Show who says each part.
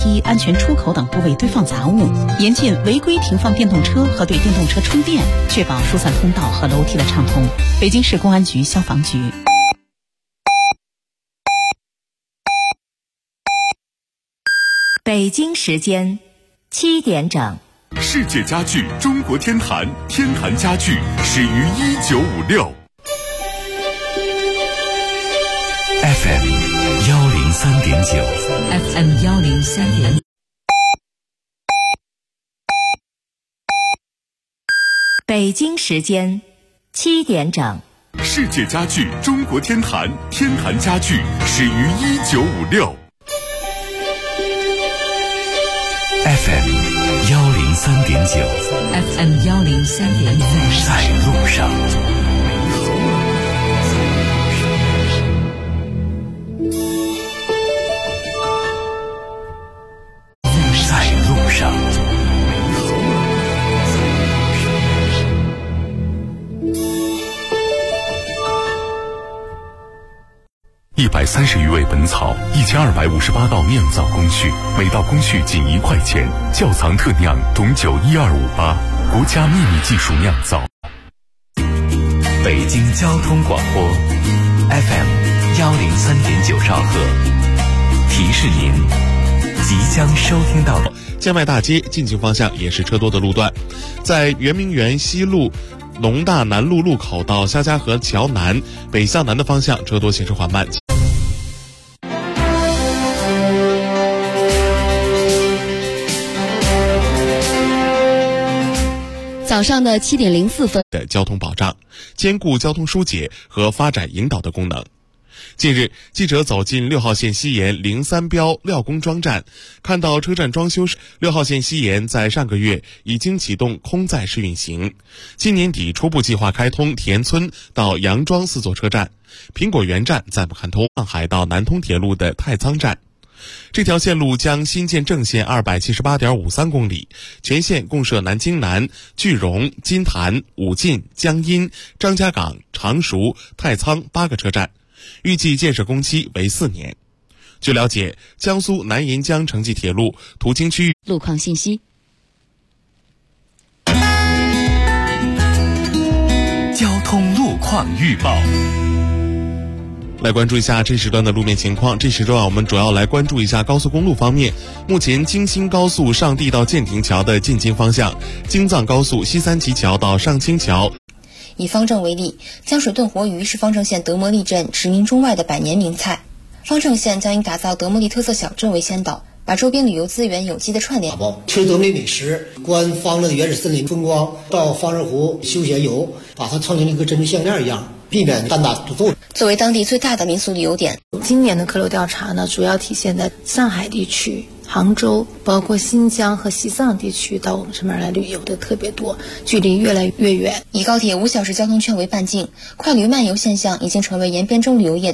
Speaker 1: 梯、安全出口等部位堆放杂物，严禁违规停放电动车和对电动车充电，确保疏散通道和楼梯的畅通。北京市公安局消防局。
Speaker 2: 北京时间7点整。
Speaker 3: 世界家具中国天坛，天坛家具始于1956。FM 103.9
Speaker 2: FM 103.9。北京时间7点整。
Speaker 3: 世界家具中国天坛，天坛家具始于1956。FM 103.9
Speaker 2: FM 103.9。
Speaker 3: 在路上。在路上。130余味本草，1258道酿造工序，每道工序仅1块钱。窖藏特酿董酒12588，国家秘密技术酿造。北京交通广播 FM 103.9兆赫，提示您即将收听到的
Speaker 4: 建外大街进京方向也是车多的路段，在圆明园西路农大南路路口到肖家河桥南北向南的方向车多，行驶缓慢。
Speaker 5: 早上的7点04分
Speaker 4: 的交通保障，兼顾交通疏解和发展引导的功能。近日，记者走进6号线西延03标料工桩站，看到车站装修时，6号线西延在上个月已经启动空载试运行，今年底初步计划开通田村到杨庄4座车站，苹果园站暂不开通，上海到南通铁路的太仓站。这条线路将新建正线278.53公里，全线共设南京南、句容、金坛、武进、江阴、张家港、常熟、太仓8个车站，预计建设工期为4年。据了解，江苏南银江城际铁路途经区域
Speaker 5: 路况信息。
Speaker 3: 交通路况预报。
Speaker 4: 来关注一下这时段的路面情况。这时段我们主要来关注一下高速公路方面。目前京新高速上地到建亭桥的进京方向，京藏高速西三旗桥到上清桥。
Speaker 6: 以方正为例，江水炖活鱼是方正县德摩利镇驰名中外的百年名菜。方正县将以打造德摩利特色小镇为先导，把周边旅游资源有机的串联，
Speaker 7: 吃德摩利美食，观方正的原始森林风光，到方正湖休闲游，把它创成一个珍珠项链一样，避免单打独斗。
Speaker 6: 作为当地最大的民俗旅游点，
Speaker 8: 今年的客流调查呢，主要体现在上海地区、杭州，包括新疆和西藏地区到我们这边来旅游的特别多，距离越来越远。
Speaker 6: 以高铁5小时交通圈为半径，快旅漫游现象已经成为延边州旅游业的